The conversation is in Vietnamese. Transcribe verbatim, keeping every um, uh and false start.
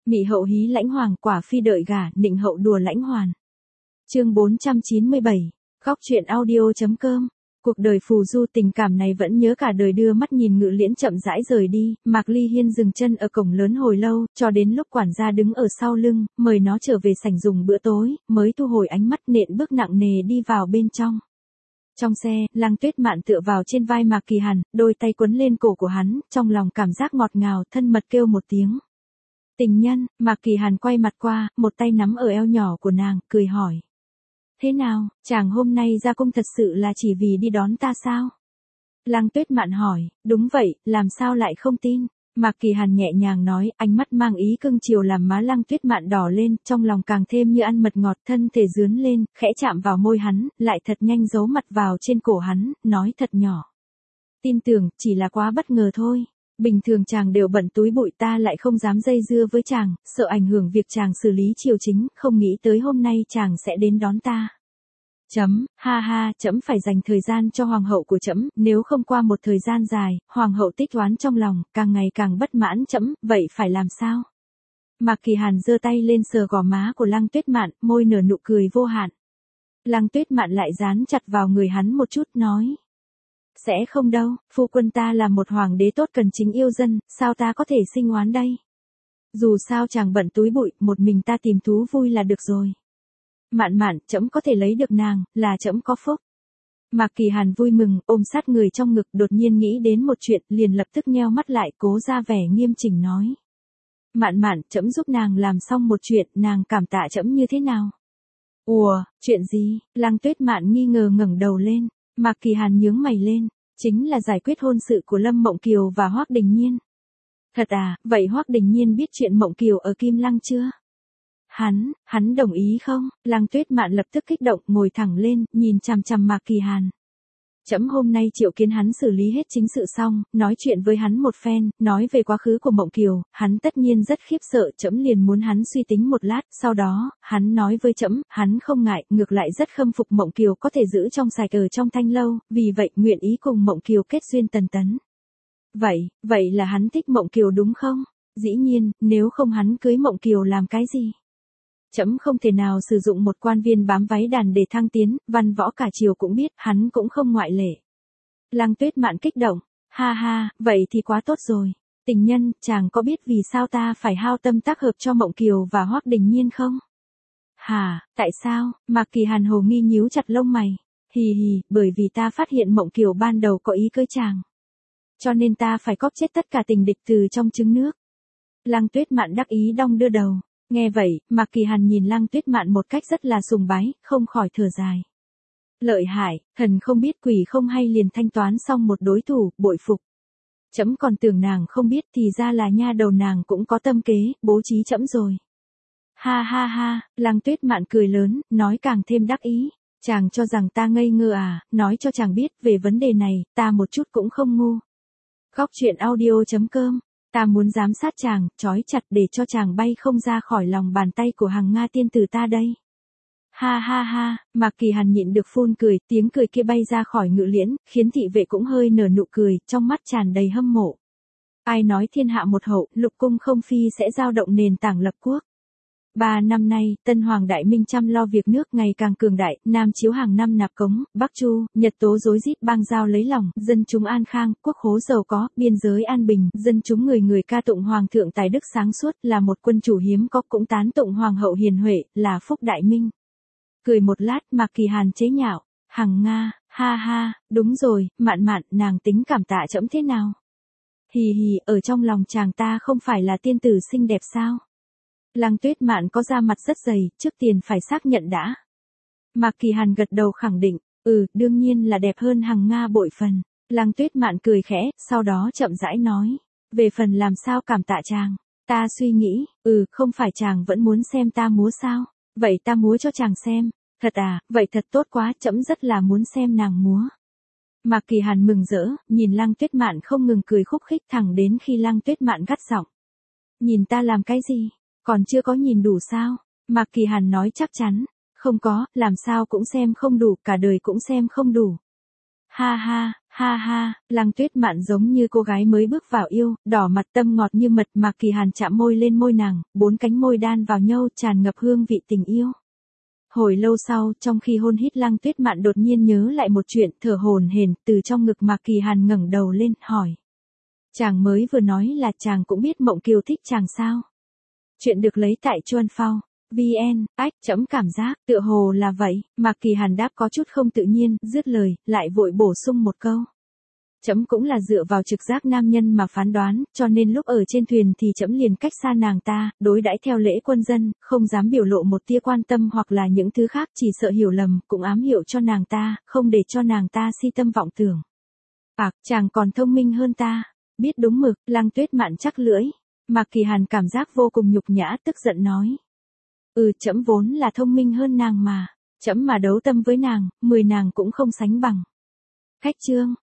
Mị hậu hí lãnh hoàng, quả phi đợi gả, nịnh hậu đùa lãnh hoàn. Chương bốn trăm chín mươi bảy. Góc truyện audio.com. Cuộc đời phù du tình cảm này vẫn nhớ cả đời, đưa mắt nhìn Ngự Liễn chậm rãi rời đi. Mạc Ly Hiên dừng chân ở cổng lớn hồi lâu, cho đến lúc quản gia đứng ở sau lưng, mời nó trở về sảnh dùng bữa tối, mới thu hồi ánh mắt, nện bước nặng nề đi vào bên trong. Trong xe, Lăng Tuyết Mạn tựa vào trên vai Mạc Kỳ Hàn, đôi tay quấn lên cổ của hắn, trong lòng cảm giác ngọt ngào, thân mật kêu một tiếng. Tình nhân. Mạc Kỳ Hàn quay mặt qua, một tay nắm ở eo nhỏ của nàng, cười hỏi. Thế nào, chàng hôm nay ra cung thật sự là chỉ vì đi đón ta sao? Lăng Tuyết Mạn hỏi. Đúng vậy, làm sao lại không tin? Mạc Kỳ Hàn nhẹ nhàng nói, ánh mắt mang ý cưng chiều làm má Lăng Tuyết Mạn đỏ lên, trong lòng càng thêm như ăn mật ngọt, thân thể dướn lên, khẽ chạm vào môi hắn, lại thật nhanh giấu mặt vào trên cổ hắn, nói thật nhỏ. Tin tưởng, chỉ là quá bất ngờ thôi. Bình thường chàng đều bận túi bụi, ta lại không dám dây dưa với chàng, sợ ảnh hưởng việc chàng xử lý triều chính, không nghĩ tới hôm nay chàng sẽ đến đón ta. Chấm, ha ha, chấm phải dành thời gian cho hoàng hậu của chấm, nếu không qua một thời gian dài, hoàng hậu tích oán trong lòng, càng ngày càng bất mãn chấm, vậy phải làm sao? Mạc Kỳ Hàn giơ tay lên sờ gò má của Lăng Tuyết Mạn, môi nở nụ cười vô hạn. Lăng Tuyết Mạn lại dán chặt vào người hắn một chút, nói. Sẽ không đâu, phu quân ta là một hoàng đế tốt cần chính yêu dân, sao ta có thể sinh oán đây? Dù sao chàng bận túi bụi, một mình ta tìm thú vui là được rồi. Mạn Mạn, trẫm có thể lấy được nàng, là trẫm có phúc. Mạc Kỳ Hàn vui mừng, ôm sát người trong ngực, đột nhiên nghĩ đến một chuyện, liền lập tức nheo mắt lại, cố ra vẻ nghiêm chỉnh nói. Mạn Mạn, trẫm giúp nàng làm xong một chuyện, nàng cảm tạ trẫm như thế nào? Ủa, chuyện gì? Lăng Tuyết Mạn nghi ngờ ngẩng đầu lên. Mạc Kỳ Hàn nhướng mày lên, chính là giải quyết hôn sự của Lâm Mộng Kiều và Hoắc Đình Nhiên. Thật à, vậy Hoắc Đình Nhiên biết chuyện Mộng Kiều ở Kim Lăng chưa? Hắn, hắn đồng ý không? Lăng Tuyết Mạn lập tức kích động, ngồi thẳng lên, nhìn chằm chằm Mạc Kỳ Hàn. Trẫm hôm nay triệu kiến hắn xử lý hết chính sự xong, nói chuyện với hắn một phen, nói về quá khứ của Mộng Kiều, hắn tất nhiên rất khiếp sợ, trẫm liền muốn hắn suy tính một lát, sau đó, hắn nói với trẫm, hắn không ngại, ngược lại rất khâm phục Mộng Kiều có thể giữ trong sạch ở trong Thanh Lâu, vì vậy nguyện ý cùng Mộng Kiều kết duyên tần tấn. Vậy, vậy là hắn thích Mộng Kiều đúng không? Dĩ nhiên, nếu không hắn cưới Mộng Kiều làm cái gì? Trẫm không thể nào sử dụng một quan viên bám váy đàn để thăng tiến, văn võ cả triều cũng biết, hắn cũng không ngoại lệ. Lăng Tuyết Mạn kích động, ha ha, vậy thì quá tốt rồi. Tình nhân, chàng có biết vì sao ta phải hao tâm tác hợp cho Mộng Kiều và Hoắc Đình Nhiên không? Hà, tại sao? Mạc Kỳ Hàn hồ nghi nhíu chặt lông mày. Hì hì, bởi vì ta phát hiện Mộng Kiều ban đầu có ý cưới chàng. Cho nên ta phải cóp chết tất cả tình địch từ trong trứng nước. Lăng Tuyết Mạn đắc ý đong đưa đầu. Nghe vậy, Mạc Kỳ Hàn nhìn Lăng Tuyết Mạn một cách rất là sùng bái, không khỏi thở dài. Lợi hại, thần không biết quỷ không hay liền thanh toán xong một đối thủ, bội phục. Trẫm còn tưởng nàng không biết thì ra là nha đầu nàng cũng có tâm kế, bố trí trẫm rồi. Ha ha ha, Lăng Tuyết Mạn cười lớn, nói càng thêm đắc ý. Chàng cho rằng ta ngây ngơ à, nói cho chàng biết về vấn đề này, ta một chút cũng không ngu. Góc truyện audio.com. Ta muốn giám sát chàng, trói chặt để cho chàng bay không ra khỏi lòng bàn tay của Hằng Nga tiên tử ta đây. Ha ha ha, Mạc Kỳ Hàn nhịn được phun cười, tiếng cười kia bay ra khỏi Ngự Liễn, khiến thị vệ cũng hơi nở nụ cười, trong mắt tràn đầy hâm mộ. Ai nói thiên hạ một hậu, lục cung không phi sẽ giao động nền tảng lập quốc. Ba năm nay, Tân Hoàng Đại Minh chăm lo việc nước ngày càng cường đại, Nam chiếu hàng năm nạp cống, Bắc Chu, Nhật tố rối rít bang giao lấy lòng, dân chúng an khang, quốc khố giàu có, biên giới an bình, dân chúng người người ca tụng Hoàng thượng tài đức sáng suốt, là một quân chủ hiếm có, cũng tán tụng Hoàng hậu hiền huệ, là phúc Đại Minh. Cười một lát, Mạc Kỳ Hàn chế nhạo, Hằng Nga, ha ha, đúng rồi, Mạn Mạn, nàng tính cảm tạ trẫm thế nào? Hì hì, ở trong lòng chàng ta không phải là tiên tử xinh đẹp sao? Lăng Tuyết Mạn có da mặt rất dày, trước tiên phải xác nhận đã. Mạc Kỳ Hàn gật đầu khẳng định, ừ, đương nhiên là đẹp hơn Hằng Nga bội phần. Lăng Tuyết Mạn cười khẽ, sau đó chậm rãi nói, về phần làm sao cảm tạ chàng, ta suy nghĩ, ừ, không phải chàng vẫn muốn xem ta múa sao, vậy ta múa cho chàng xem. Thật à, vậy thật tốt quá, trẫm rất là muốn xem nàng múa. Mạc Kỳ Hàn mừng rỡ, nhìn Lăng Tuyết Mạn không ngừng cười khúc khích thẳng đến khi Lăng Tuyết Mạn gắt giọng. Nhìn ta làm cái gì? Còn chưa có nhìn đủ sao? Mạc Kỳ Hàn nói chắc chắn. Không có, làm sao cũng xem không đủ, cả đời cũng xem không đủ. Ha ha, Ha ha, Lăng Tuyết Mạn giống như cô gái mới bước vào yêu, đỏ mặt tâm ngọt như mật, Mạc Kỳ Hàn chạm môi lên môi nàng, bốn cánh môi đan vào nhau tràn ngập hương vị tình yêu. Hồi lâu sau, trong khi hôn hít, Lăng Tuyết Mạn đột nhiên nhớ lại một chuyện, thở hổn hển, từ trong ngực Mạc Kỳ Hàn ngẩng đầu lên, hỏi. Chàng mới vừa nói là chàng cũng biết Mộng Kiều thích chàng sao? Chuyện được lấy tại Chuan Phao. vn, ách, trẫm cảm giác, tựa hồ là vậy, Mạc Kỳ Hàn đáp có chút không tự nhiên, dứt lời, lại vội bổ sung một câu. Trẫm cũng là dựa vào trực giác nam nhân mà phán đoán, cho nên lúc ở trên thuyền thì trẫm liền cách xa nàng ta, đối đãi theo lễ quân dân, không dám biểu lộ một tia quan tâm hoặc là những thứ khác, chỉ sợ hiểu lầm, cũng ám hiệu cho nàng ta, không để cho nàng ta si tâm vọng tưởng. À, chàng còn thông minh hơn ta, biết đúng mực, Lăng Tuyết Mạn chắc lưỡi. Mạc Kỳ Hàn cảm giác vô cùng nhục nhã, tức giận nói. Ừ, trẫm vốn là thông minh hơn nàng mà, trẫm mà đấu tâm với nàng, mười nàng cũng không sánh bằng. Khách chương.